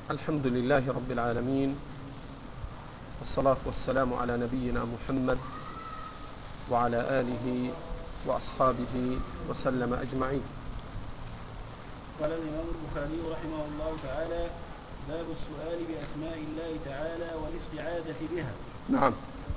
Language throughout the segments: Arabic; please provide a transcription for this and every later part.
الحمد لله رب العالمين، والصلاة والسلام على نبينا محمد وعلى آله وأصحابه وسلم أجمعين. قال الإمام البخاري رحمه الله تعالى: باب السؤال بأسماء الله تعالى والاستعاذة بها. نعم.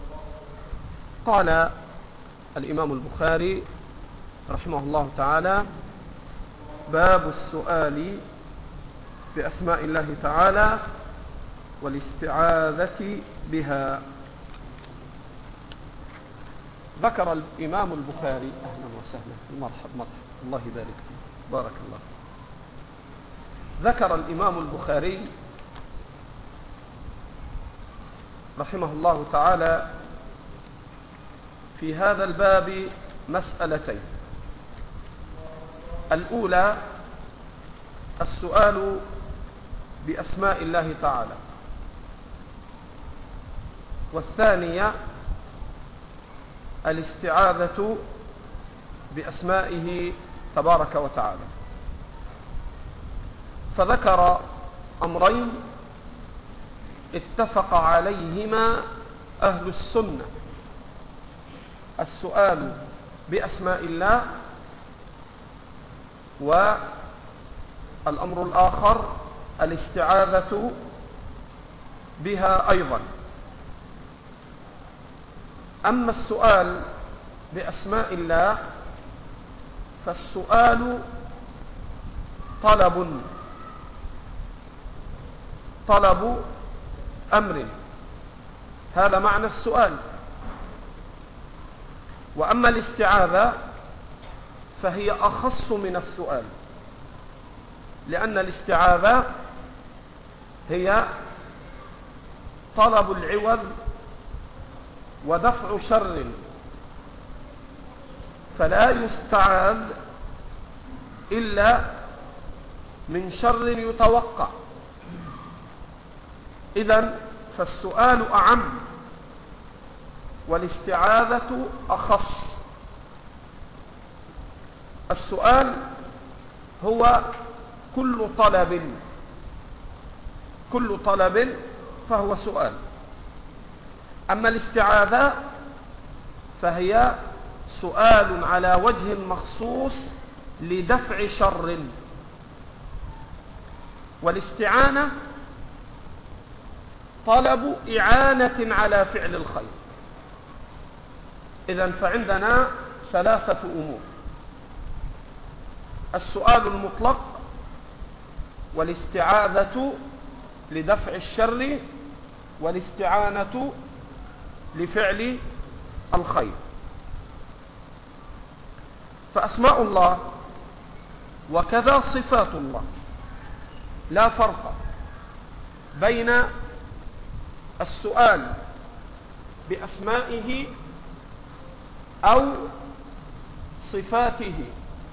قال الإمام البخاري رحمه الله تعالى: باب السؤال بأسماء الله تعالى والاستعاذة بها. ذكر الإمام البخاري، أهلا وسهلا، مرحبا، الله يبارك فيك، بارك الله. ذكر الإمام البخاري رحمه الله تعالى في هذا الباب مسألتين. الأولى السؤال بأسماء الله تعالى، والثانية الاستعاذة بأسمائه تبارك وتعالى. فذكر أمرين اتفق عليهما أهل السنة: السؤال بأسماء الله، والأمر الآخر الاستعاذة بها أيضا. أما السؤال بأسماء الله فالسؤال طلب أمر، هذا معنى السؤال. وأما الاستعاذة فهي أخص من السؤال، لأن الاستعاذة هي طلب العوض ودفع شر، فلا يستعاذ إلا من شر يتوقع. إذن فالسؤال أعم والاستعاذة أخص. السؤال هو كل طلب فهو سؤال. أما الاستعاذة فهي سؤال على وجه مخصوص لدفع شر. والاستعانة طلب إعانة على فعل الخير. إذن فعندنا ثلاثة أمور: السؤال المطلق، والاستعاذة لدفع الشر، والاستعانة لفعل الخير. فأسماء الله وكذا صفات الله لا فرق بين السؤال بأسمائه أو صفاته،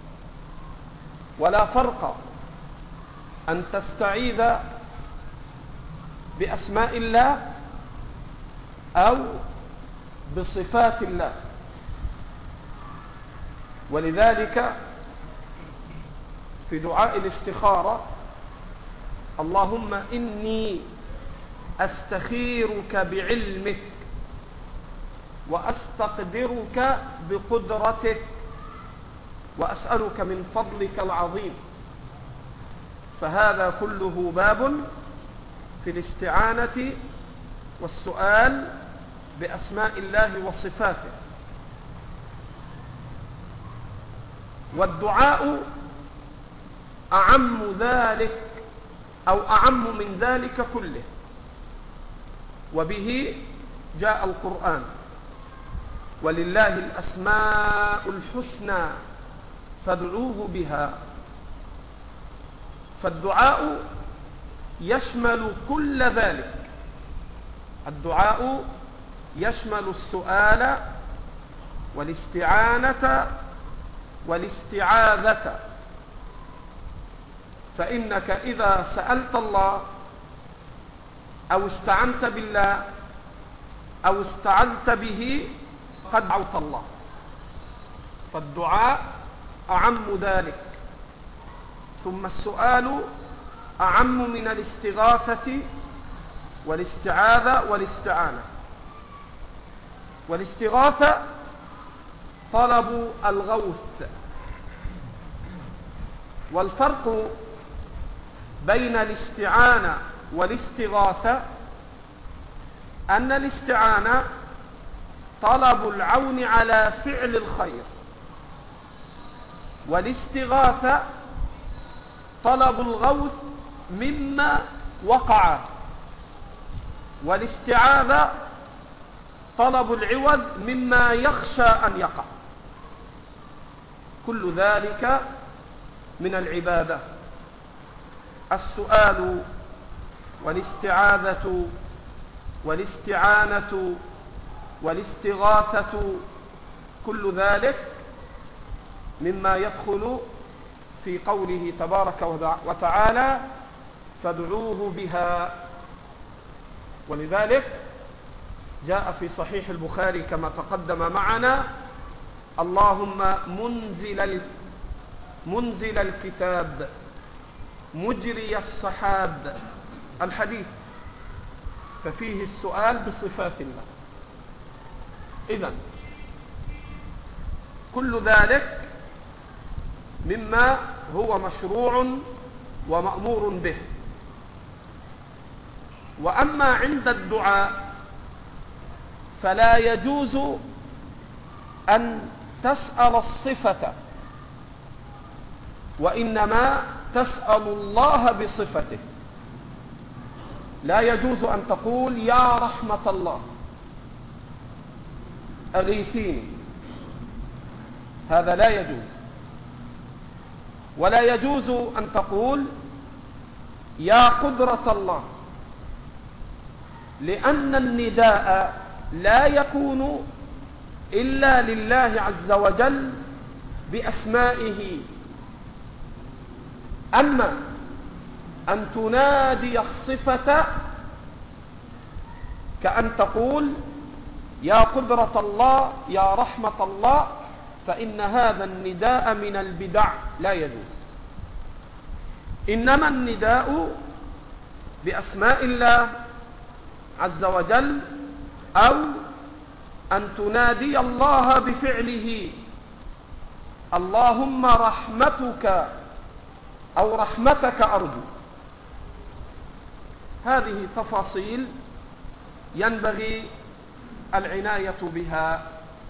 ولا فرق أن تستعيذ بأسماء الله أو بصفات الله. ولذلك في دعاء الاستخارة: اللهم إني أستخيرك بعلمك وأستقدرك بقدرتك وأسألك من فضلك العظيم. فهذا كله باب في الاستعانة والسؤال بأسماء الله وصفاته. والدعاء أعم ذلك أو أعم من ذلك كله، وبه جاء القرآن: ولله الأسماء الحسنى فادعوه بها. فالدعاء يشمل كل ذلك. الدعاء يشمل السؤال والاستعانة والاستعاذة. فإنك إذا سألت الله أو استعنت بالله أو استعنت به قد دعوت الله. فالدعاء أعم ذلك. ثم السؤال أعم من الاستغاثة والاستعاذة والاستعانة. والاستغاثة طلب الغوث، والفرق بين الاستعانة والاستغاثة أن الاستعانة طلب العون على فعل الخير، والاستغاثة طلب الغوث مما وقع، والاستعاذة طلب العوض مما يخشى أن يقع. كل ذلك من العبادة. السؤال والاستعاذة والاستعانة والاستغاثة كل ذلك مما يدخل في قوله تبارك وتعالى فادعوه بها. ولذلك جاء في صحيح البخاري كما تقدم معنا: اللهم منزل الكتاب مجري السحاب، الحديث. ففيه السؤال بصفات الله. إذن كل ذلك مما هو مشروع ومأمور به. وأما عند الدعاء فلا يجوز أن تسأل الصفة، وإنما تسأل الله بصفته. لا يجوز أن تقول يا رحمة الله أغيثيني، هذا لا يجوز. ولا يجوز أن تقول يا قدرة الله، لأن النداء لا يكون إلا لله عز وجل بأسمائه. أما أن تنادي الصفة كأن تقول يا قدرة الله يا رحمة الله، فإن هذا النداء من البدع لا يجوز. إنما النداء بأسماء الله عز وجل، أو أن تنادي الله بفعله: اللهم رحمتك أو رحمتك أرجو. هذه تفاصيل ينبغي العناية بها.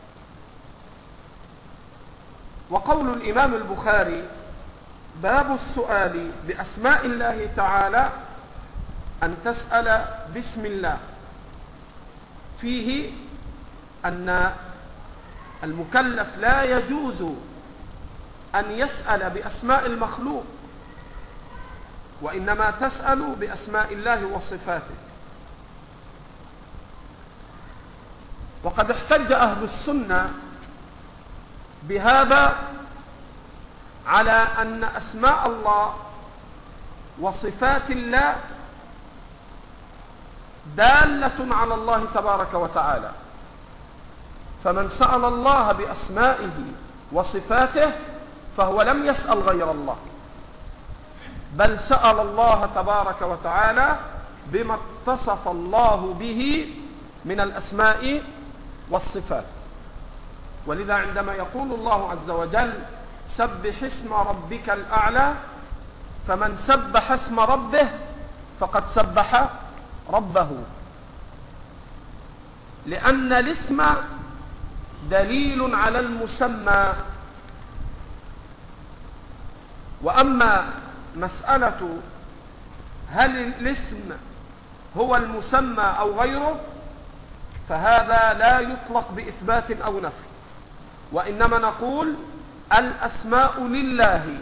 وقول الإمام البخاري باب السؤال بأسماء الله تعالى أن تسأل باسم الله، فيه أن المكلف لا يجوز أن يسأل بأسماء المخلوق، وإنما تسأل بأسماء الله وصفاته. وقد احتج أهل السنة بهذا على أن أسماء الله وصفات الله دالة على الله تبارك وتعالى، فمن سأل الله بأسمائه وصفاته فهو لم يسأل غير الله، بل سأل الله تبارك وتعالى بما اتصف الله به من الأسماء والصفات. ولذا عندما يقول الله عز وجل سبح اسم ربك الأعلى، فمن سبح اسم ربه فقد سبح ربه، لأن الاسم دليل على المسمى. وأما مسألة هل الاسم هو المسمى أو غيره فهذا لا يطلق بإثبات أو نفي، وإنما نقول الأسماء لله،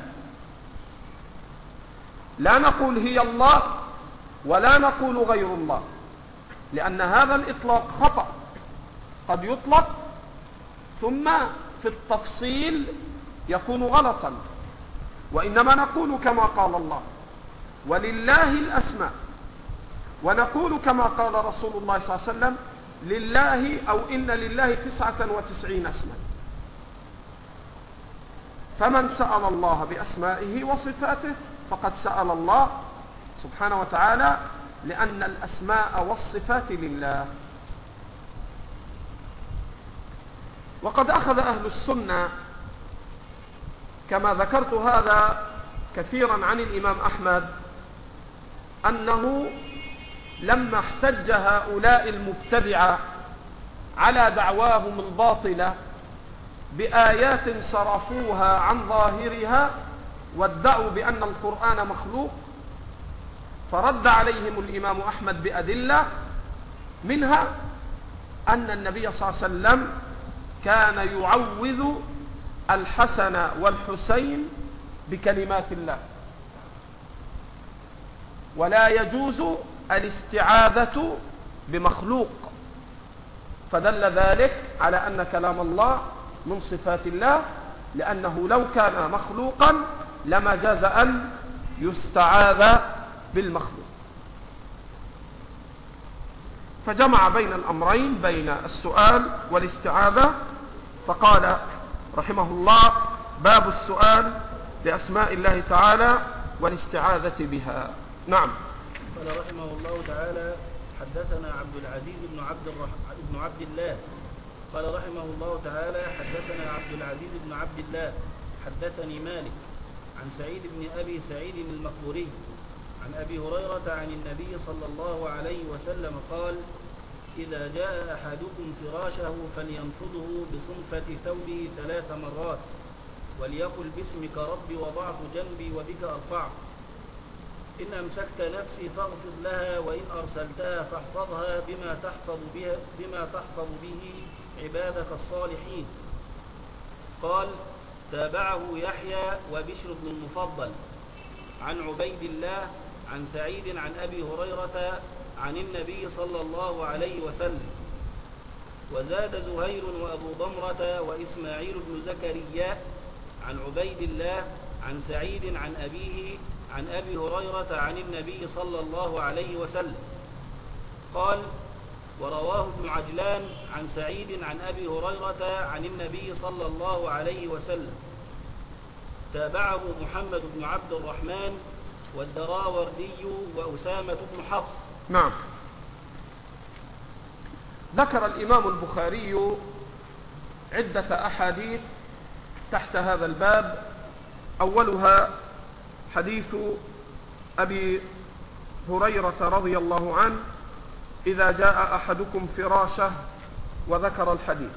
لا نقول هي الله ولا نقول غير الله، لأن هذا الإطلاق خطأ. قد يطلق ثم في التفصيل يكون غلطا، وإنما نقول كما قال الله ولله الأسماء، ونقول كما قال رسول الله صلى الله عليه وسلم لله أو إن لله 99 اسما. فمن سأل الله بأسمائه وصفاته فقد سأل الله سبحانه وتعالى، لأن الأسماء والصفات لله. وقد أخذ أهل السنة كما ذكرت هذا كثيرا عن الإمام أحمد أنه لما احتج هؤلاء المبتدعة على دعواهم الباطلة بآيات صرفوها عن ظاهرها وادعوا بأن القرآن مخلوق، فرد عليهم الإمام أحمد بأدلة، منها أن النبي صلى الله عليه وسلم كان يعوذ الحسن والحسين بكلمات الله، ولا يجوز الاستعاذة بمخلوق، فدل ذلك على أن كلام الله من صفات الله، لأنه لو كان مخلوقا لما جاز أن يستعاذ بالمخلوق. فجمع بين الأمرين، بين السؤال والاستعاذة، فقال رحمه الله: باب السؤال بأسماء الله تعالى والاستعاذة بها. نعم. قال رحمه الله تعالى: حدثنا عبد العزيز بن عبد الله. قال رحمه الله تعالى: حدثنا عبد العزيز بن عبد الله حدثني مالك عن سعيد بن أبي سعيد المقبوري عن أبي هريرة عن النبي صلى الله عليه وسلم قال: إذا جاء أحدكم فراشه فلينفضه بصنفة ثوبه 3 مرات، وليقل: باسمك ربي وضعت جنبي وبك أرفعه. إن أمسكت نفسي فاغفر لها، وإن أرسلتها فاحفظها بما تحفظ به عبادك الصالحين. قال: تابعه يحيى وبشر بن المفضل عن عبيد الله عن سعيد عن أبي هريرة عن النبي صلى الله عليه وسلم. وزاد زهير وأبو ضمرة وإسماعيل بن زكريا عن عبيد الله عن سعيد عن أبيه عن أبي هريرة عن النبي صلى الله عليه وسلم. قال: ورواه ابن عجلان عن سعيد عن أبي هريرة عن النبي صلى الله عليه وسلم. تابعه محمد بن عبد الرحمن والدراوردي وأسامة بن حفص. نعم. ذكر الإمام البخاري عدة أحاديث تحت هذا الباب، أولها حديث أبي هريرة رضي الله عنه: إذا جاء أحدكم فراشه، وذكر الحديث.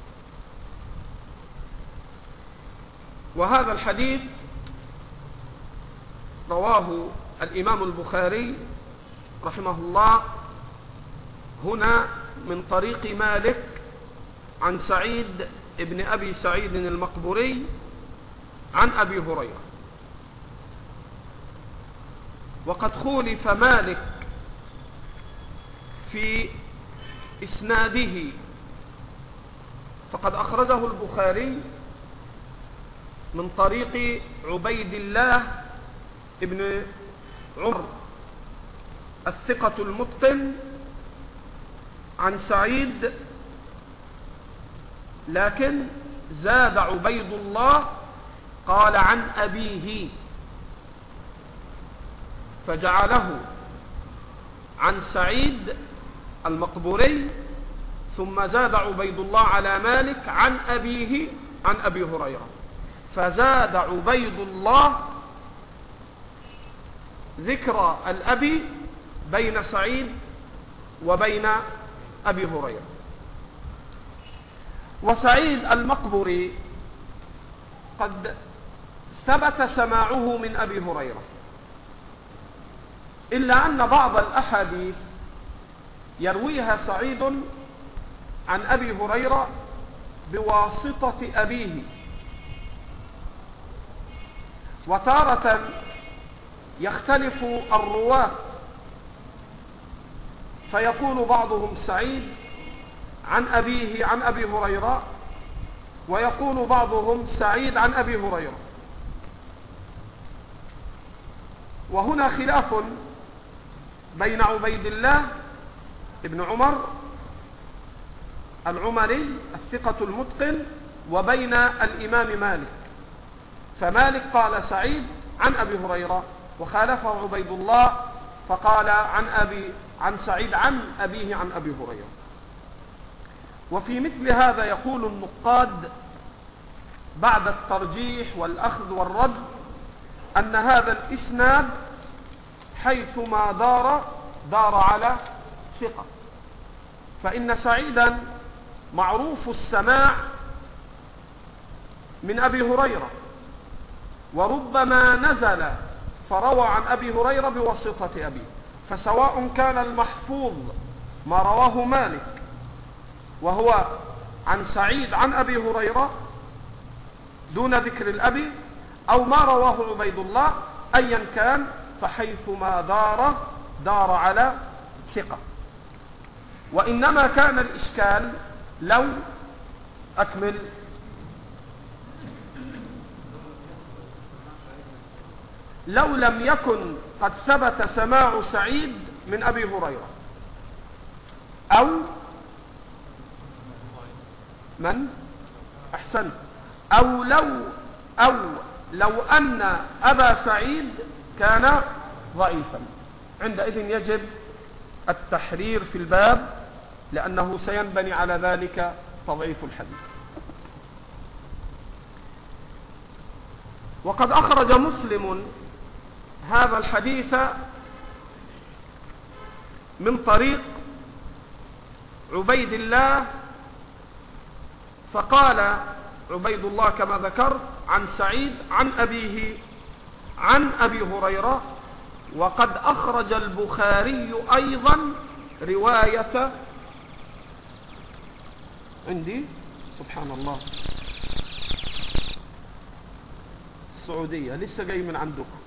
وهذا الحديث رواه الإمام البخاري رحمه الله هنا من طريق مالك عن سعيد ابن أبي سعيد المقبوري عن أبي هريرة. وقد خولف مالك في إسناده، فقد أخرجه البخاري من طريق عبيد الله ابن عمر الثقة المتقن عن سعيد، لكن زاد عبيد الله قال عن أبيه، فجعله عن سعيد المقبوري، ثم زاد عبيد الله على مالك عن أبيه عن أبي هريرة، فزاد عبيد الله ذكر الأبي بين سعيد وبين أبي هريرة. وسعيد المقبوري قد ثبت سماعه من أبي هريرة، إلا أن بعض الأحاديث يرويها سعيد عن أبي هريرة بواسطة أبيه، وتارة يختلف الرواة، فيقول بعضهم سعيد عن أبيه عن أبي هريرة، ويقول بعضهم سعيد عن أبي هريرة. وهنا خلاف بين عبيد الله ابن عمر العمري الثقة المتقن وبين الإمام مالك، فمالك قال سعيد عن أبي هريرة، وخالفه عبيد الله فقال عن سعيد عن أبيه عن أبي هريرة. وفي مثل هذا يقول النقاد بعد الترجيح والأخذ والرد أن هذا الإسناد حيثما دار على ثقة، فإن سعيدا معروف السماع من أبي هريرة، وربما نزل فروى عن أبي هريرة بواسطة أبيه، فسواء كان المحفوظ ما رواه مالك وهو عن سعيد عن أبي هريرة دون ذكر الأب، أو ما رواه عبيد الله، أيا كان فحيثما دار على ثقة. وإنما كان الإشكال لو أكمل لو لم يكن قد ثبت سماع سعيد من أبي هريرة، أو من أحسن أو لو أن أبا سعيد كان ضعيفا، عندئذ يجب التحرير في الباب، لأنه سينبني على ذلك تضعيف الحديث. وقد أخرج مسلم هذا الحديث من طريق عبيد الله، فقال عبيد الله كما ذكرت عن سعيد عن أبيه عن أبي هريرة. وقد أخرج البخاري أيضا رواية عندي سبحان الله السعودية لسه جاي من عندكم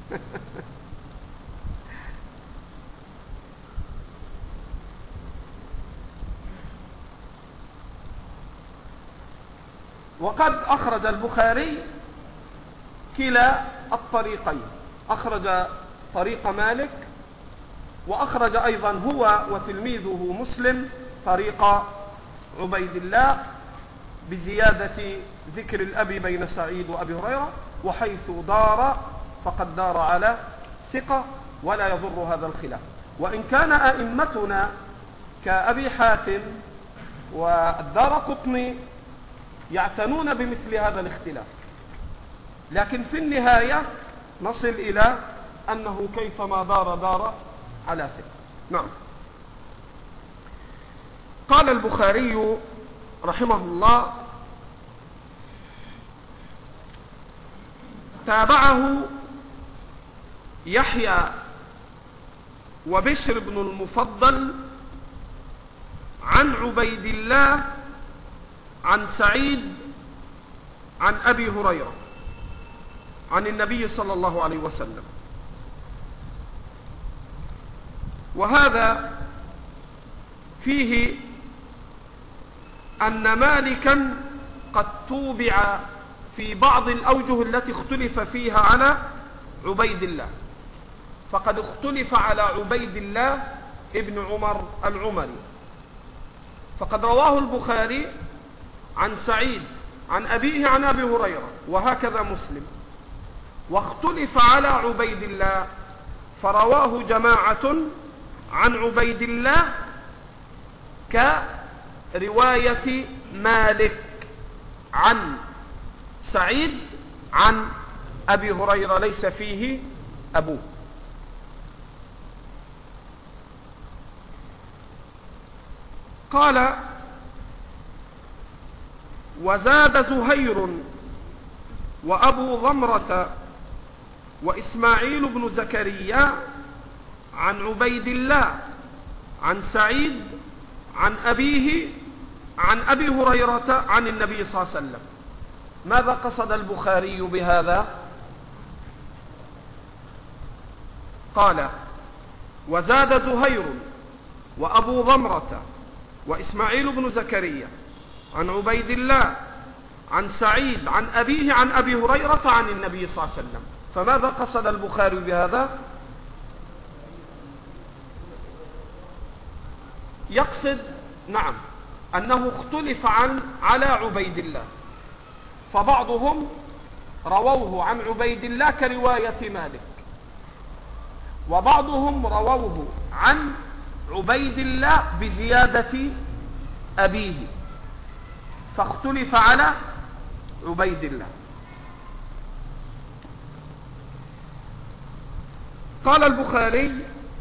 وقد أخرج البخاري كلا الطريقين، أخرج طريق مالك، وأخرج أيضا هو وتلميذه مسلم طريق عبيد الله بزيادة ذكر الأب بين سعيد وأبي هريرة، وحيث دار فقد دار على ثقة ولا يضر هذا الخلاف. وإن كان أئمتنا كأبي حاتم والدارقطني يعتنون بمثل هذا الاختلاف، لكن في النهاية نصل إلى أنه كيفما دار على ثقة. نعم. قال البخاري رحمه الله: تابعه يحيى وبشر بن المفضل عن عبيد الله عن سعيد عن أبي هريرة عن النبي صلى الله عليه وسلم. وهذا فيه أن مالكا قد توبع في بعض الأوجه التي اختلف فيها على عبيد الله، فقد اختلف على عبيد الله ابن عمر العمري، فقد رواه البخاري عن سعيد عن أبيه عن أبي هريرة، وهكذا مسلم. واختلف على عبيد الله فرواه جماعة عن عبيد الله كرواية مالك عن سعيد عن أبي هريرة ليس فيه أبوه. قال: وزاد زهير وأبو ضمرة وإسماعيل بن زكريا عن عبيد الله عن سعيد عن أبيه عن أبي هريرة عن النبي صلى الله عليه وسلم. ماذا قصد البخاري بهذا؟ قال: وزاد زهير وأبو ضمرة وإسماعيل بن زكريا عن عبيد الله عن سعيد عن أبيه عن أبي هريرة عن النبي صلى الله عليه وسلم. فماذا قصد البخاري بهذا؟ يقصد نعم أنه اختلف على عبيد الله، فبعضهم رووه عن عبيد الله كرواية مالك، وبعضهم رووه عن عبيد الله بزيادة أبيه، فاختلف على عبيد الله. قال البخاري: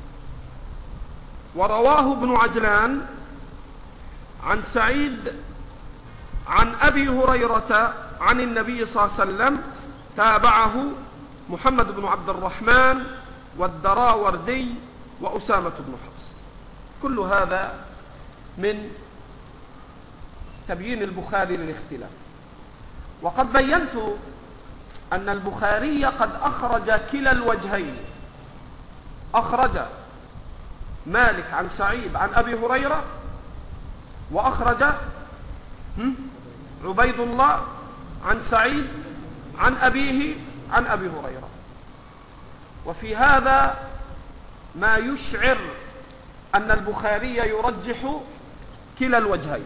ورواه ابن عجلان عن سعيد عن أبي هريرة عن النبي صلى الله عليه وسلم، تابعه محمد بن عبد الرحمن والدراوردي وأسامة بن حفص. كل هذا من تبيين البخاري للاختلاف. وقد بينت أن البخاري قد أخرج كلا الوجهين، أخرج مالك عن سعيد عن أبي هريرة، وأخرج عبيد الله عن سعيد عن أبيه عن أبي هريرة. وفي هذا ما يشعر أن البخاري يرجح كلا الوجهين،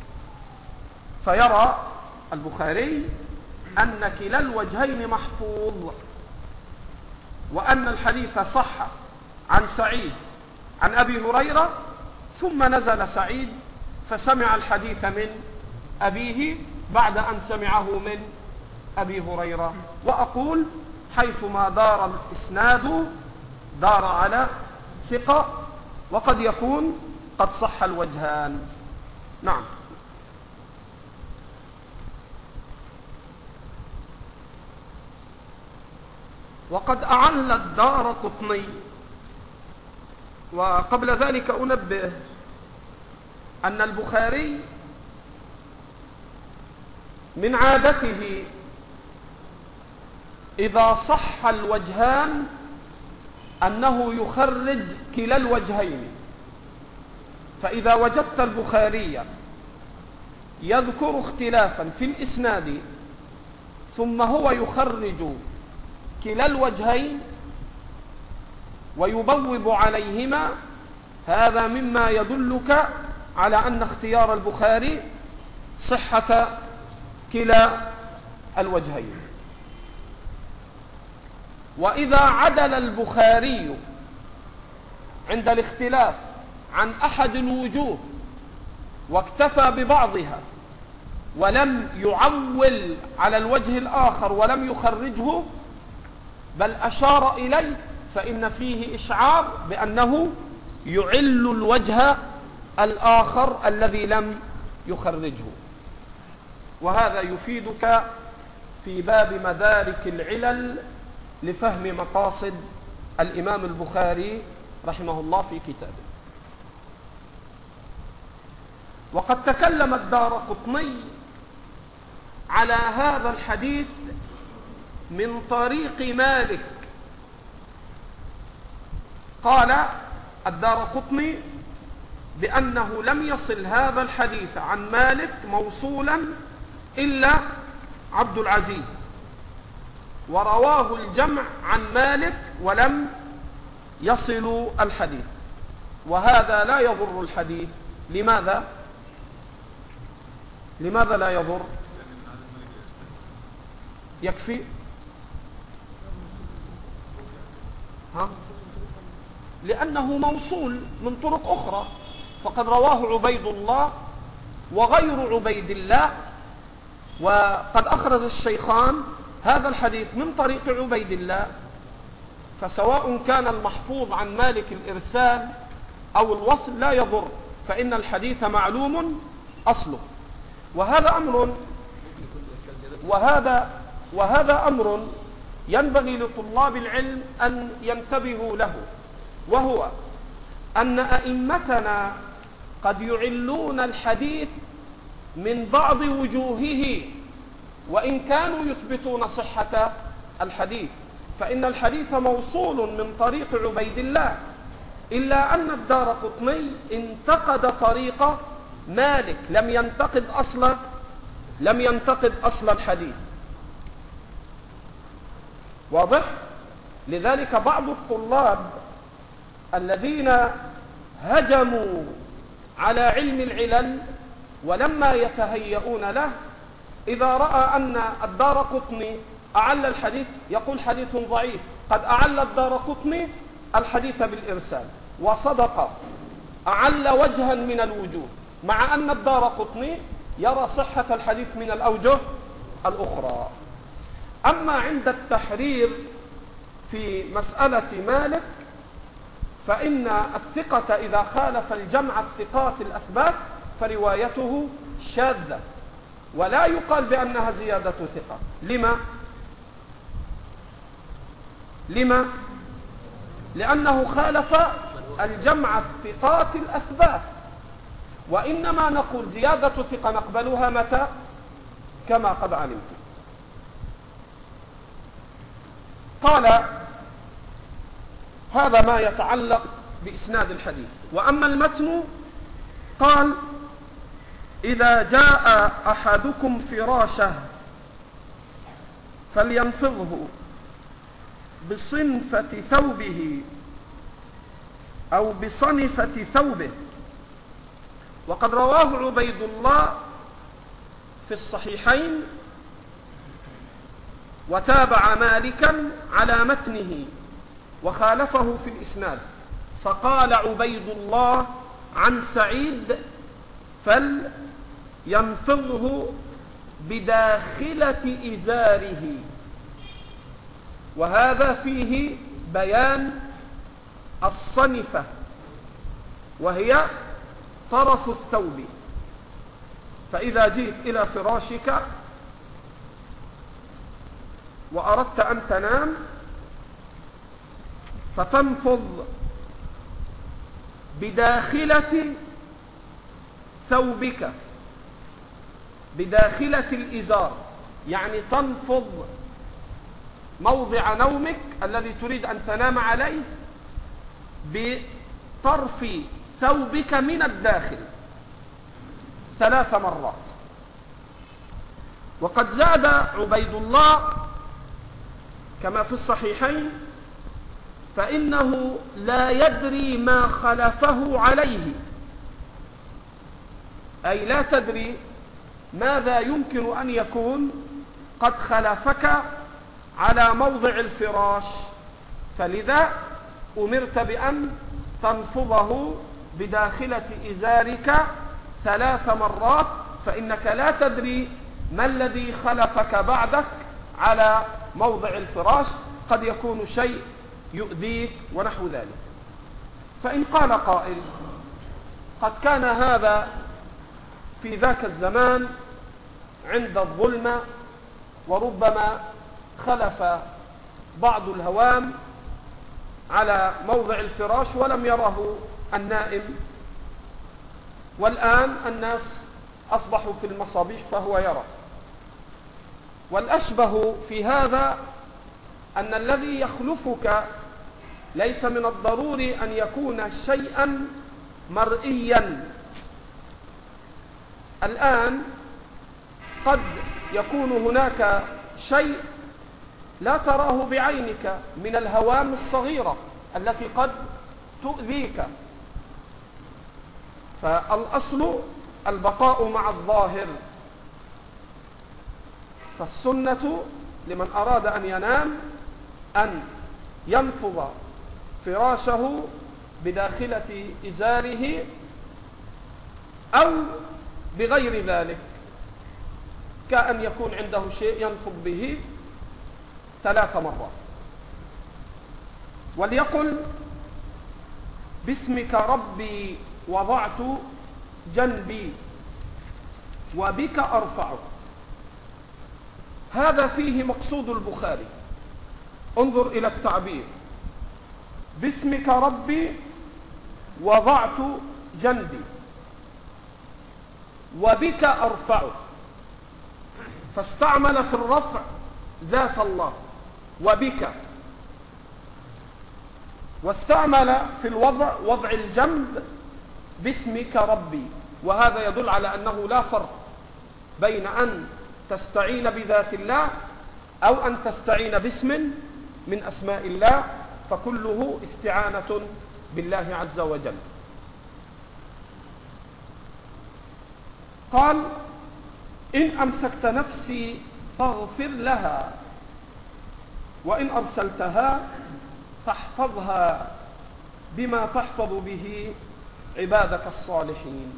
فيرى البخاري أن كلا الوجهين محفوظ، وأن الحديث صح عن سعيد عن أبي هريرة، ثم نزل سعيد فسمع الحديث من أبيه بعد أن سمعه من أبي هريرة. وأقول: حيثما دار الإسناد دار على ثقة، وقد يكون قد صح الوجهان. نعم. وقد أعل الدارقطني. وقبل ذلك أنبه أن البخاري من عادته إذا صح الوجهان أنه يخرج كلا الوجهين. فإذا وجدت البخاري يذكر اختلافا في الإسناد ثم هو يخرج كلا الوجهين ويبوب عليهما، هذا مما يدلك على أن اختيار البخاري صحة كلا الوجهين. وإذا عدل البخاري عند الاختلاف عن أحد الوجوه واكتفى ببعضها ولم يعول على الوجه الآخر ولم يخرجه بل أشار إليه، فإن فيه إشعار بأنه يعل الوجه الآخر الذي لم يخرجه. وهذا يفيدك في باب مدارك العلل لفهم مقاصد الإمام البخاري رحمه الله في كتابه. وقد تكلم الدارقطني على هذا الحديث من طريق مالك. قال الدارقطني بأنه لم يصل هذا الحديث عن مالك موصولا إلا عبد العزيز، ورواه الجمع عن مالك ولم يصلوا الحديث، وهذا لا يضر الحديث. لماذا لا يضر؟ يكفي لأنه موصول من طرق أخرى، فقد رواه عبيد الله وغير عبيد الله، وقد أخرج الشيخان هذا الحديث من طريق عبيد الله، فسواء كان المحفوظ عن مالك الإرسال أو الوصل لا يضر، فإن الحديث معلوم أصله. وهذا أمر ينبغي لطلاب العلم أن ينتبهوا له، وهو أن أئمتنا قد يعلون الحديث من بعض وجوهه وإن كانوا يثبتون صحة الحديث، فإن الحديث موصول من طريق عبيد الله، إلا أن الدارقطني انتقد طريق مالك، لم ينتقد أصل الحديث. واضح؟ لذلك بعض الطلاب الذين هجموا على علم العلل ولما يتهيئون له، إذا رأى أن الدارقطني أعل الحديث يقول حديث ضعيف. قد أعل الدارقطني الحديث بالإرسال وصدق أعل وجها من الوجوه، مع أن الدارقطني يرى صحة الحديث من الأوجه الأخرى. أما عند التحرير في مسألة مالك فإن الثقة إذا خالف الجمع الثقات الأثبات فروايته شاذة، ولا يقال بأنها زيادة ثقة. لما؟ لأنه خالف الجمع الثقات الأثبات، وإنما نقول زيادة ثقة نقبلها متى؟ كما قد علمتم. قال هذا ما يتعلق بإسناد الحديث. وأما المتن قال إذا جاء أحدكم فراشه فلينفضه بصنفة ثوبه أو بصنفة ثوبه. وقد رواه عبيد الله في الصحيحين وتابع مالكا على متنه وخالفه في الإسناد، فقال عبيد الله عن سعيد فلينفضه بداخلة إزاره، وهذا فيه بيان الصنفة وهي طرف الثوب. فإذا جئت إلى فراشك وأردت أن تنام فتنفض بداخلة ثوبك، بداخلة الإزار، يعني تنفض موضع نومك الذي تريد أن تنام عليه بطرف ثوبك من الداخل 3 مرات. وقد زاد عبيد الله كما في الصحيحين فإنه لا يدري ما خلفه عليه، أي لا تدري ماذا يمكن أن يكون قد خلفك على موضع الفراش، فلذا أمرت بأن تنفضه بداخلة إزارك 3 مرات، فإنك لا تدري ما الذي خلفك بعدك على موضع الفراش، قد يكون شيء يؤذيك ونحو ذلك. فإن قال قائل قد كان هذا في ذاك الزمان عند الظلمة، وربما خلف بعض الهوام على موضع الفراش ولم يره النائم، والآن الناس أصبحوا في المصابيح فهو يرى. والأشبه في هذا أن الذي يخلفك ليس من الضروري أن يكون شيئا مرئيا. الآن قد يكون هناك شيء لا تراه بعينك من الهوام الصغيرة التي قد تؤذيك، فالأصل البقاء مع الظاهر. فالسنة لمن أراد أن ينام أن ينفض فراشه بداخلة إزاره أو بغير ذلك، كأن يكون عنده شيء ينفض به 3 مرات، وليقل باسمك ربي وضعت جنبي وبك أرفعه. هذا فيه مقصود البخاري. انظر إلى التعبير: باسمك ربي وضعت جنبي وبك أرفعه، فاستعمل في الرفع ذات الله وبك، واستعمل في الوضع وضع الجنب باسمك ربي. وهذا يدل على أنه لا فرق بين أن تستعين بذات الله أو أن تستعين باسم من أسماء الله، فكله استعانة بالله عز وجل. قال: إن أمسكت نفسي فاغفر لها، وإن أرسلتها فاحفظها بما تحفظ به عبادك الصالحين.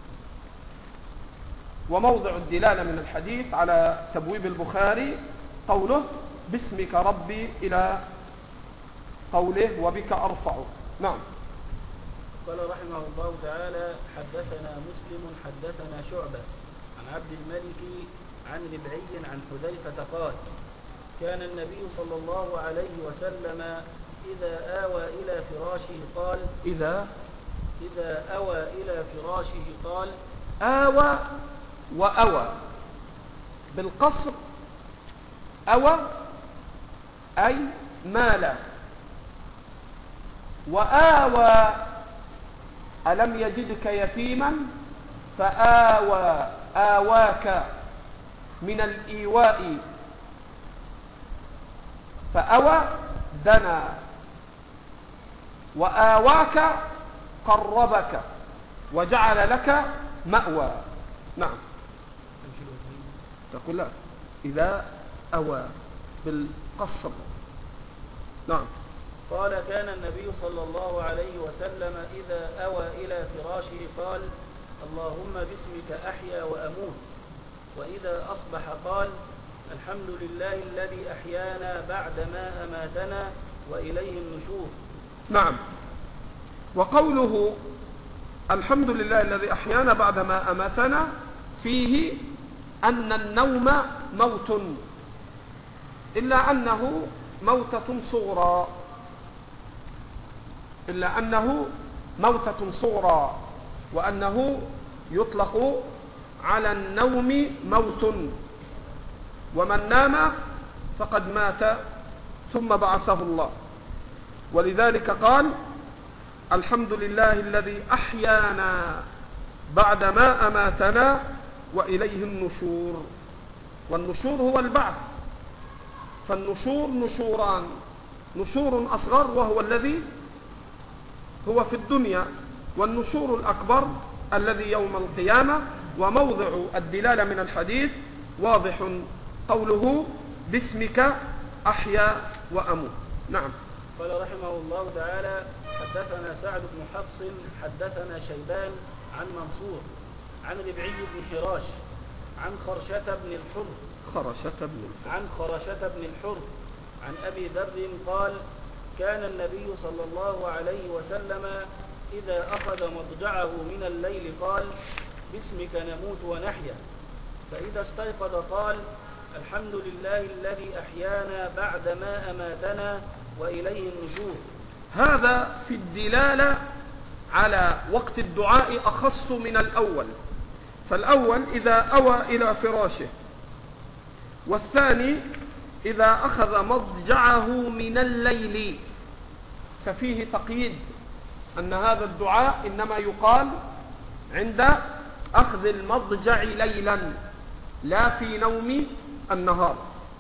وموضع الدلالة من الحديث على تبويب البخاري قوله باسمك ربي إلى قوله وبك أرفع. نعم. قال رحمه الله تعالى حدثنا مسلم حدثنا شعبة عن عبد الملك عن ربعي عن حذيفة قال كان النبي صلى الله عليه وسلم إذا آوى إلى فراشه قال إذا أوى إلى فراشه قال. آوى وأوى بالقصر، أوى أي مال، وآوى ألم يجدك يتيما فآوى، آواك من الإيواء، فأوى دنا، وآواك قربك وجعل لك مأوى. نعم. تقول لا إذا أوى بالقصر. نعم. قال كان النبي صلى الله عليه وسلم إذا أوى إلى فراشه قال اللهم باسمك أحيا وأموت. وإذا أصبح قال الحمد لله الذي أحيانا بعدما أماتنا وإليه النشور. نعم. وقوله الحمد لله الذي أحيانا بعدما أماتنا فيه أن النوم موت، إلا أنه موتة صغرى، إلا أنه موتة صغرى، وأنه يطلق على النوم موت، ومن نام فقد مات ثم بعثه الله. ولذلك قال الحمد لله الذي أحيانا بعدما أماتنا وإليه النشور. والنشور هو البعث، فالنشور نشوران، نشور أصغر وهو الذي هو في الدنيا، والنشور الأكبر الذي يوم القيامة. وموضع الدلالة من الحديث واضح قوله باسمك أحيا وأموت. نعم. قال رحمه الله تعالى حدثنا سعد بن حفص حدثنا شيبان عن منصور عن ربعي بن حراش عن خرشة بن الحر عن أبي ذر قال كان النبي صلى الله عليه وسلم إذا أخذ مضجعه من الليل قال باسمك نموت ونحيا. فإذا استيقظ قال الحمد لله الذي أحيانا بعدما أماتنا وإليه النشور. هذا في الدلالة على وقت الدعاء أخص من الأول، فالأول إذا أوى إلى فراشه، والثاني إذا أخذ مضجعه من الليل، ففيه تقييد أن هذا الدعاء إنما يقال عند أخذ المضجع ليلا لا في نوم النهار.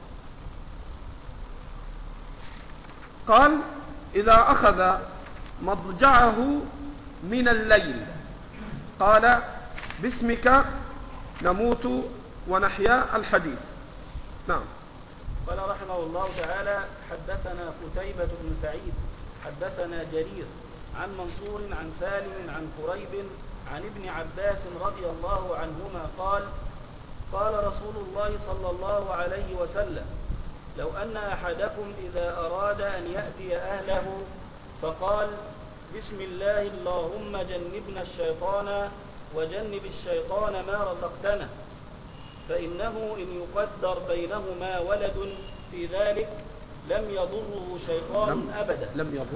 قال إذا أخذ مضجعه من الليل قال باسمك نموت ونحيا الحديث. نعم. قال رحمه الله تعالى حدثنا قتيبة بن سعيد حدثنا جرير عن منصور عن سالم عن قريب عن ابن عباس رضي الله عنهما قال قال رسول الله صلى الله عليه وسلم لو أن أحدكم إذا أراد أن يأتي أهله فقال بسم الله اللهم جنبنا الشيطان وجنب الشيطان ما رزقتنا، فإنه إن يقدر بينهما ولد في ذلك لم يضره شيطان أبدا.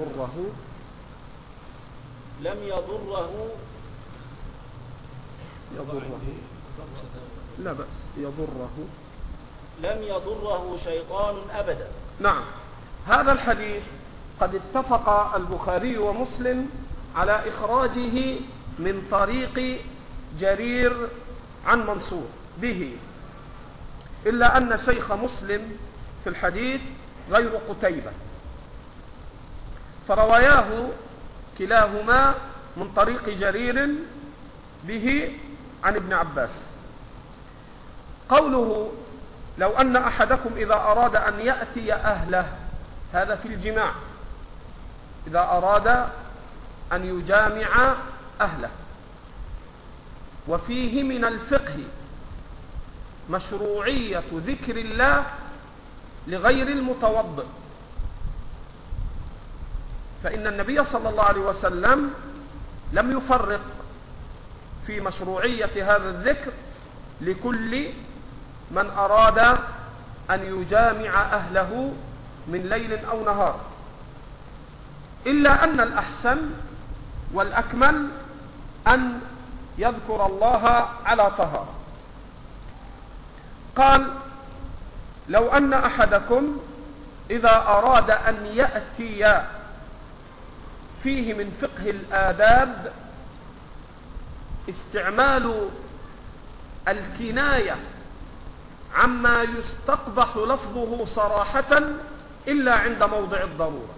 لم يضره شيطان أبدا. نعم. هذا الحديث قد اتفق البخاري ومسلم على إخراجه من طريق جرير عن منصور به، إلا أن شيخ مسلم في الحديث غير قتيبة، فرواياه كلاهما من طريق جرير به عن ابن عباس. قوله لو أن أحدكم إذا أراد أن يأتي أهله، هذا في الجماع، إذا أراد أن يجامع أهله. وفيه من الفقه مشروعية ذكر الله لغير المتوضئ، فإن النبي صلى الله عليه وسلم لم يفرق في مشروعية هذا الذكر لكل من أراد أن يجامع أهله من ليل أو نهار، إلا أن الأحسن والأكمل أن يذكر الله على طهارة. قال: لو أن أحدكم إذا أراد أن يأتي، فيه من فقه الآداب استعمال الكناية عما يستقبح لفظه صراحة إلا عند موضع الضرورة،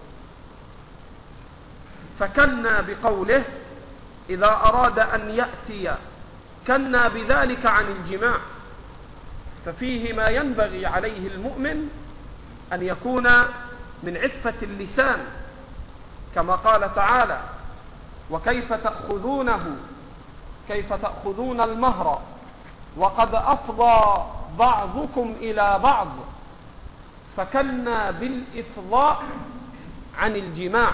فكنا بقوله إذا أراد أن يأتي، كنا بذلك عن الجماع، ففيه ما ينبغي عليه المؤمن أن يكون من عفة اللسان، كما قال تعالى: وكيف تأخذون المهر وقد أفضى بعضكم إلى بعض، فكنا بالإفضاء عن الجماع.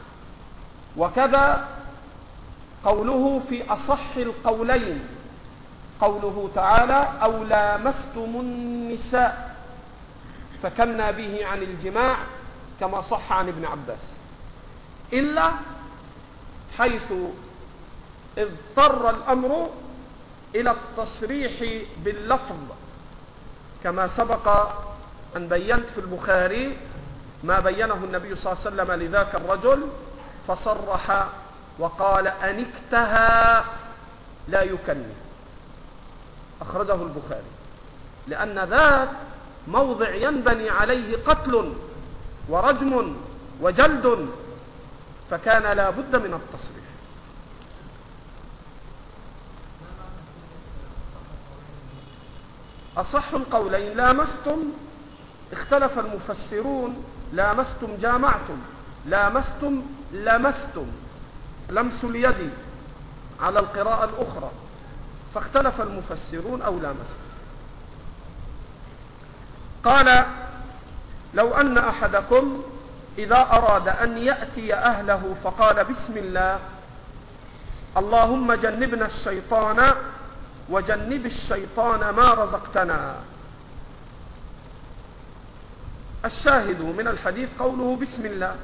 وكذا قوله في أصح القولين، قوله تعالى: أو لامستم النساء، فكنا به عن الجماع كما صح عن ابن عباس، إلا حيث اضطر الأمر إلى التصريح باللفظ، كما سبق أن بينت في البخاري ما بينه النبي صلى الله عليه وسلم لذاك الرجل، فصرح وقال: أنكتها لا يكني، أخرجه البخاري، لأن ذاك موضع ينبني عليه قتل ورجم وجلد، فكان لا بد من التصريح. أصح القولين لامستم، اختلف المفسرون: لامستم جامعتم، لامستم لمستم، لمس اليد على القراءة الأخرى، فاختلف المفسرون أو لامستم. قال: لو أن أحدكم إذا أراد أن يأتي أهله فقال: بسم الله، اللهم جنبنا الشيطان وجنب الشيطان ما رزقتنا. الشاهد من الحديث قوله بسم الله،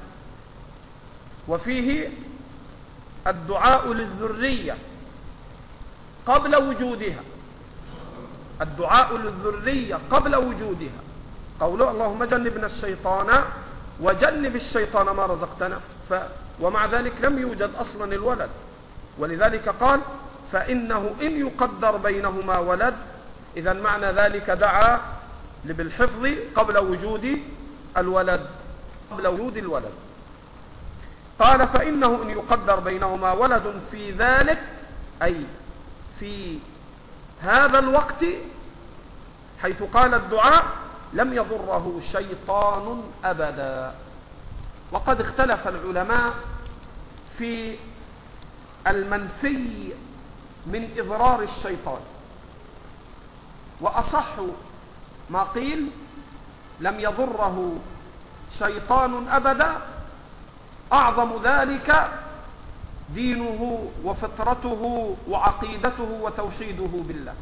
وفيه الدعاء للذرية قبل وجودها، الدعاء للذرية قبل وجودها، قوله اللهم جنبنا الشيطان وجنب الشيطان ما رزقتنا، ومع ذلك لم يوجد أصلا الولد، ولذلك قال: فإنه إن يقدر بينهما ولد، إذا معنى ذلك دعا بالحفظ قبل وجود الولد، قبل وجود الولد. قال: فإنه إن يقدر بينهما ولد في ذلك، أي في هذا الوقت حيث قال الدعاء، لم يضره شيطان أبدا. وقد اختلف العلماء في المنفي من إضرار الشيطان، وأصح ما قيل لم يضره شيطان أبدا، أعظم ذلك دينه وفطرته وعقيدته وتوحيده بالله.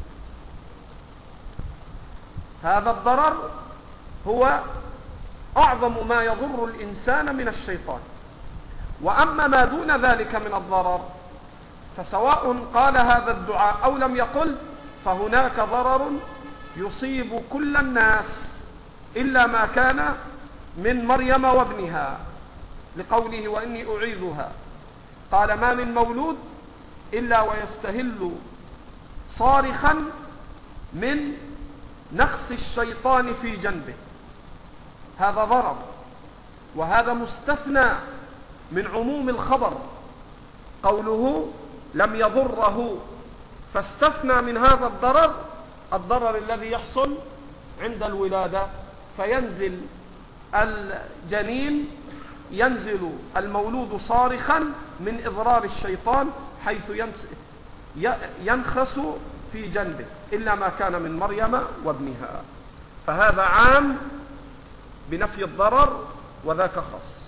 هذا الضرر هو أعظم ما يضر الإنسان من الشيطان. وأما ما دون ذلك من الضرر فسواء قال هذا الدعاء أو لم يقل، فهناك ضرر يصيب كل الناس إلا ما كان من مريم وابنها، لقوله وإني أعيذها، قال ما من مولود إلا ويستهل صارخا من نخس الشيطان في جنبه. هذا ضرر، وهذا مستثنى من عموم الخبر، قوله لم يضره، فاستثنى من هذا الضرر الذي يحصل عند الولادة، فينزل الجنين ينزل المولود صارخا من إضرار الشيطان حيث ينخس في جنبه، إلا ما كان من مريم وابنها. فهذا عام بنفي الضرر وذاك خاص.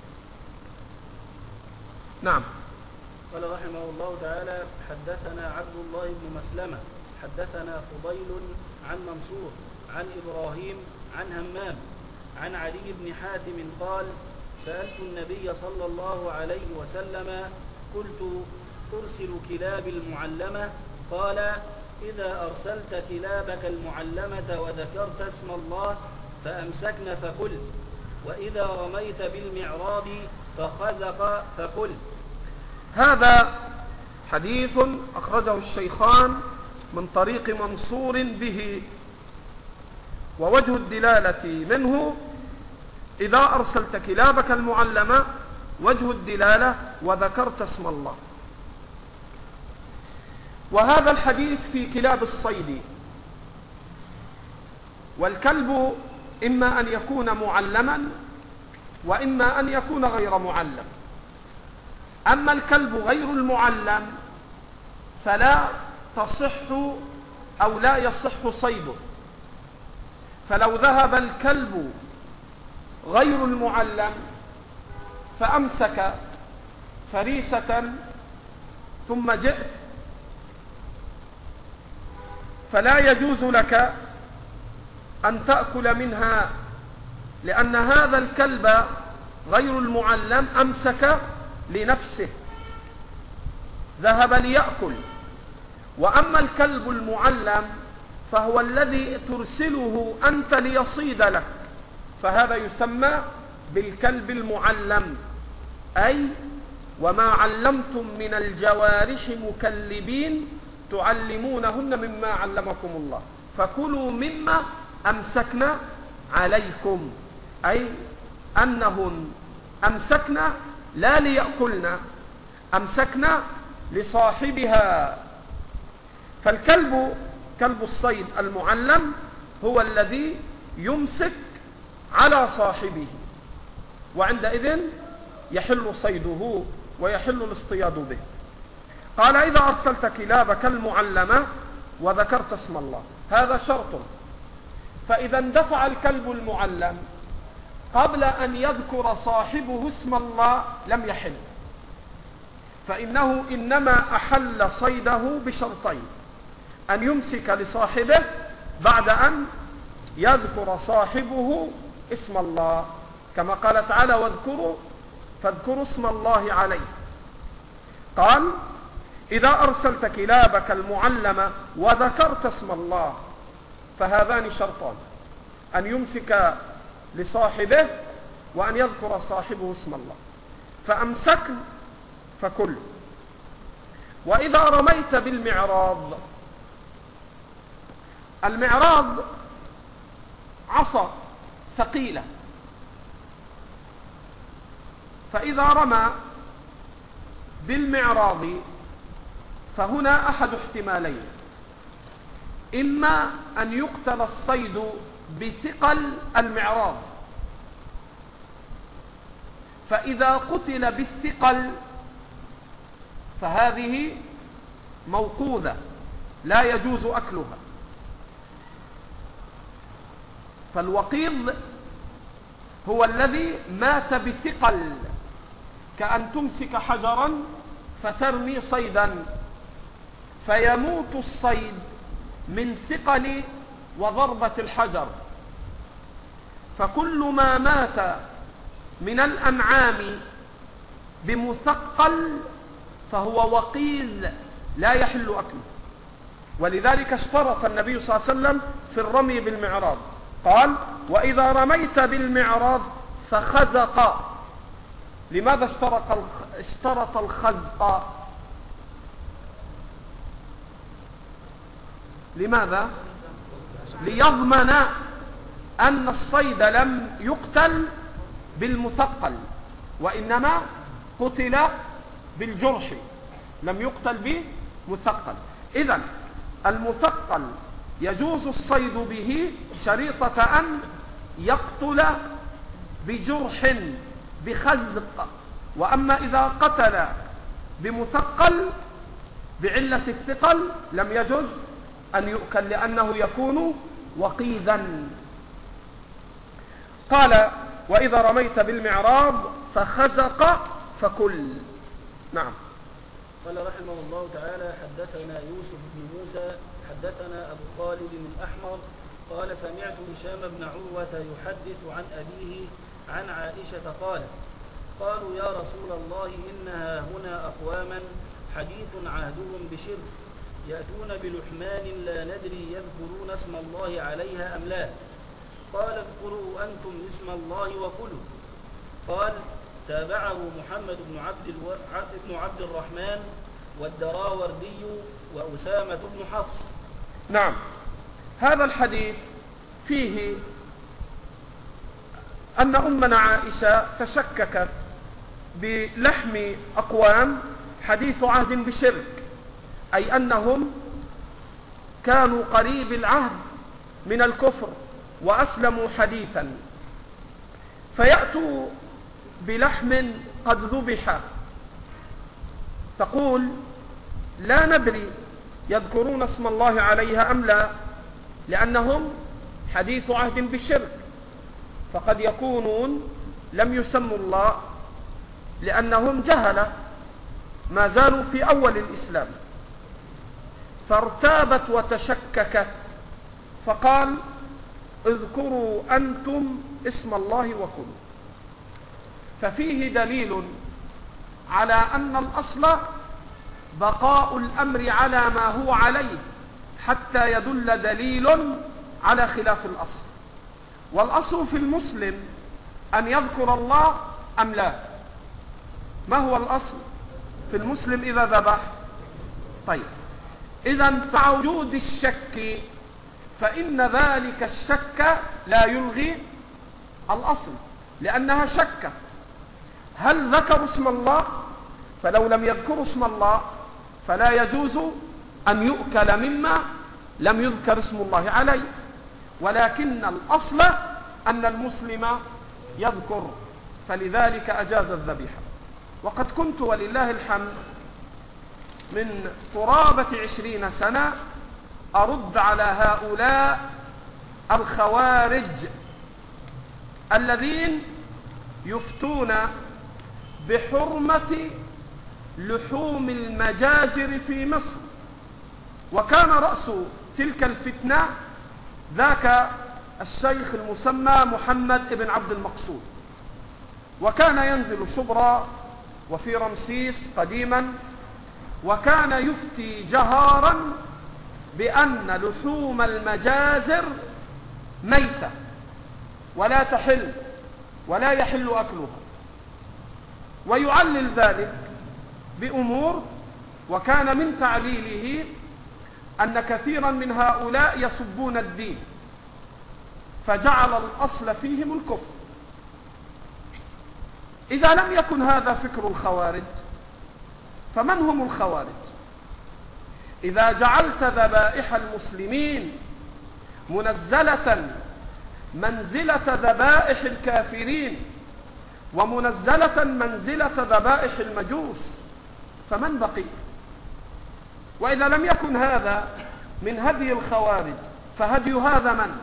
نعم. قال رحمه الله تعالى: حدثنا عبد الله بن مسلمة حدثنا فضيل عن منصور عن إبراهيم عن همام عن علي بن حاتم قال: سألت النبي صلى الله عليه وسلم قلت: أرسل كلاب المعلمة؟ قال: إذا أرسلت كلابك المعلمة وذكرت اسم الله فأمسكن فكل، وإذا رميت بالمعراض فخزق فكل. هذا حديث أخرجه الشيخان من طريق منصور به، ووجه الدلالة منه: إذا أرسلت كلابك المعلمة، وجه الدلالة وذكرت اسم الله. وهذا الحديث في كلاب الصيد، والكلب إما أن يكون معلما وإما أن يكون غير معلم. أما الكلب غير المعلم فلا تصح أو لا يصح صيده. فلو ذهب الكلب غير المعلم فأمسك فريسة ثم جئت، فلا يجوز لك أن تأكل منها، لأن هذا الكلب غير المعلم أمسك لنفسه، ذهب ليأكل. وأما الكلب المعلم فهو الذي ترسله أنت ليصيد لك، فهذا يسمى بالكلب المعلم. أي وما علمتم من الجوارح مكلبين تعلمونهن مما علمكم الله فكلوا مما أمسكنا عليكم، أي أنهن أمسكنا لا ليأكلنا، أمسكنا لصاحبها. فالكلب كلب الصيد المعلم هو الذي يمسك على صاحبه، وعندئذ يحل صيده ويحل الاصطياد به. قال: إذا أرسلت كلابك المعلمة وذكرت اسم الله، هذا شرط. فإذا اندفع الكلب المعلم قبل أن يذكر صاحبه اسم الله لم يحل، فإنه إنما أحل صيده بشرطين: أن يمسك لصاحبه بعد أن يذكر صاحبه اسم الله، كما قال تعالى: واذكروا فاذكروا اسم الله عليه. قال: إذا أرسلت كلابك المعلمة وذكرت اسم الله، فهذان شرطان: أن يمسك لصاحبه وأن يذكر صاحبه اسم الله. فأمسكن فكل. وإذا رميت بالمعراض، المعراض عصا ثقيلة، فإذا رمى بالمعراض فهنا أحد احتمالين: إما أن يقتل الصيد بثقل المعراض، فإذا قتل بالثقل فهذه موقوذة لا يجوز أكلها. فالوقيض هو الذي مات بثقل، كأن تمسك حجرا فترمي صيدا فيموت الصيد من ثقل وضربة الحجر. فكل ما مات من الأنعام بمثقل فهو وقيل لا يحل أكله. ولذلك اشترط النبي صلى الله عليه وسلم في الرمي بالمعراض، قال: وإذا رميت بالمعراض فخزق. لماذا اشترط الخزق؟ لماذا؟ ليضمن أن الصيد لم يقتل بالمثقل، وإنما قتل بالجرح، لم يقتل بمثقل. إذن المثقل يجوز الصيد به شريطة أن يقتل بجرح بخزق. وأما إذا قتل بمثقل بعلة الثقل لم يجز أن يؤكل لأنه يكون وقيدا. قال وإذا رميت بالمعراض فخزق فكل. نعم. قال رحمه الله تعالى حدثنا يوسف بن موسى حدثنا أبو خالد الأحمر قال سمعت هشام بن عروة يحدث عن أبيه عن عائشة قالت قالوا يا رسول الله إنها هنا أقواما حديث عهدهم بشرك يأتون بلحمان لا ندري يذكرون اسم الله عليها أم لا. قال اذكروا أنتم اسم الله وكلوا. قال تابعه محمد بن عبد الرحمن والدراوردي وأسامة بن حفص. نعم. هذا الحديث فيه أن أمنا عائشة تشككت بلحم أقوام حديث عهد بشرك، أي أنهم كانوا قريب العهد من الكفر وأسلموا حديثا، فيأتوا بلحم قد ذبح، تقول لا ندري يذكرون اسم الله عليها أم لا، لأنهم حديث عهد بالشرك، فقد يكونون لم يسموا الله لأنهم جهلة ما زالوا في أول الإسلام، فارتابت وتشككت فقال اذكروا أنتم اسم الله وكلوا. ففيه دليل على أن الأصل بقاء الأمر على ما هو عليه حتى يدل دليل على خلاف الأصل. والأصل في المسلم أن يذكر الله أم لا. ما هو الأصل في المسلم إذا ذبح؟ طيب إذن فوجود الشك فإن ذلك الشك لا يلغي الأصل، لأنها شك هل ذكروا اسم الله، فلو لم يذكروا اسم الله فلا يجوز أن يؤكل مما لم يذكر اسم الله عليه، ولكن الأصل أن المسلم يذكر، فلذلك أجاز الذبيحة. وقد كنت ولله الحمد من قرابة 20 سنة أرد على هؤلاء الخوارج الذين يفتون بحرمة لحوم المجازر في مصر. وكان رأس تلك الفتنة ذاك الشيخ المسمى محمد بن عبد المقصود، وكان ينزل شبرا وفي رمسيس قديما، وكان يفتي جهارا بأن لحوم المجازر ميتة ولا تحل ولا يحل أكلها، ويعلل ذلك بأمور، وكان من تعليله أن كثيرا من هؤلاء يسبون الدين فجعل الأصل فيهم الكفر. إذا لم يكن هذا فكر الخوارج فمن هم الخوارج؟ إذا جعلت ذبائح المسلمين منزلة منزلة ذبائح الكافرين ومنزلة منزلة ذبائح المجوس فمن بقي؟ وإذا لم يكن هذا من هدي الخوارج فهدي هذا من؟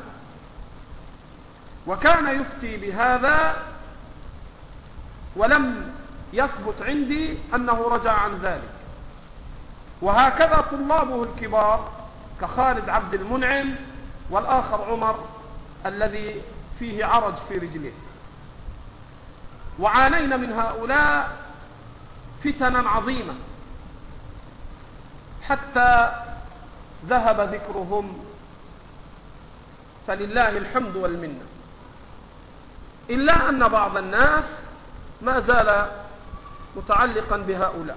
وكان يفتي بهذا ولم يثبت عندي أنه رجع عن ذلك. وهكذا طلابه الكبار كخالد عبد المنعم والآخر عمر الذي فيه عرج في رجله. وعانينا من هؤلاء فتنا عظيمة حتى ذهب ذكرهم فلله الحمد والمنة، إلا أن بعض الناس ما زال متعلقا بهؤلاء.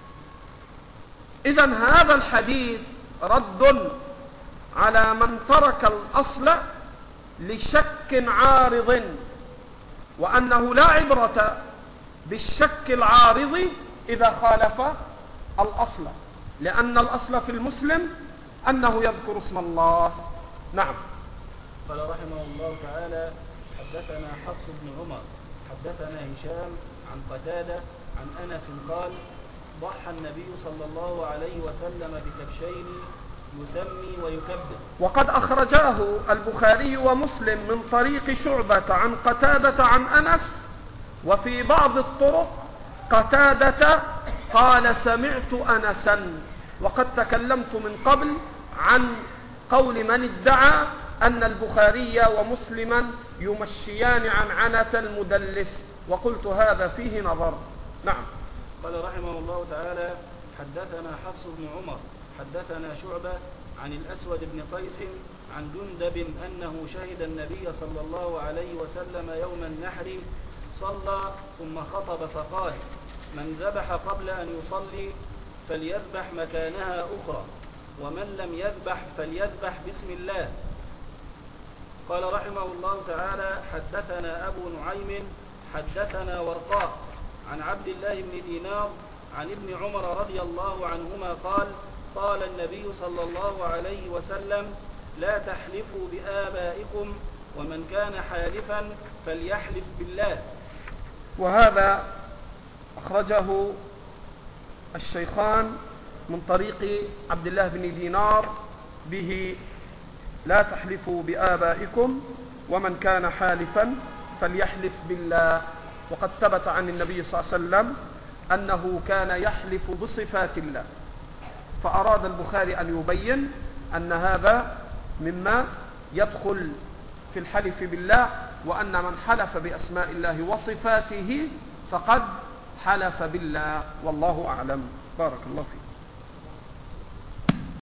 إذن هذا الحديث رد على من ترك الأصل لشك عارض، وأنه لا عبرة بالشك العارض إذا خالف الأصل، لأن الأصل في المسلم أنه يذكر اسم الله. نعم. قال رحمه الله تعالى حدثنا حفص بن عمر حدثنا هشام عن قتادة عن أنس قال ضحى النبي صلى الله عليه وسلم بكبشين يسمي ويكبر. وقد أخرجاه البخاري ومسلم من طريق شعبة عن قتادة عن أنس، وفي بعض الطرق قتادة قال سمعت أنسا. وقد تكلمت من قبل عن قول من ادعى أن البخاري ومسلما يمشيان عن عنة المدلس، وقلت هذا فيه نظر. نعم. قال رحمه الله تعالى حدثنا حفص بن عمر حدثنا شعبة عن الأسود بن قيس عن جندب أنه شهد النبي صلى الله عليه وسلم يوم النحر صلى ثم خطب فقال من ذبح قبل أن يصلي فليذبح مكانها أخرى، ومن لم يذبح فليذبح بسم الله. قال رحمه الله تعالى حدثنا أبو نعيم حدثنا ورقاء عن عبد الله بن دينار عن ابن عمر رضي الله عنهما قال قال النبي صلى الله عليه وسلم لا تحلفوا بآبائكم ومن كان حالفا فليحلف بالله. وهذا أخرجه الشيخان من طريق عبد الله بن دينار به لا تحلفوا بآبائكم ومن كان حالفا فليحلف بالله. وقد ثبت عن النبي صلى الله عليه وسلم أنه كان يحلف بصفات الله، فأراد البخاري أن يبين أن هذا مما يدخل في الحلف بالله، وأن من حلف بأسماء الله وصفاته فقد حلف بالله، والله أعلم. بارك الله فيك.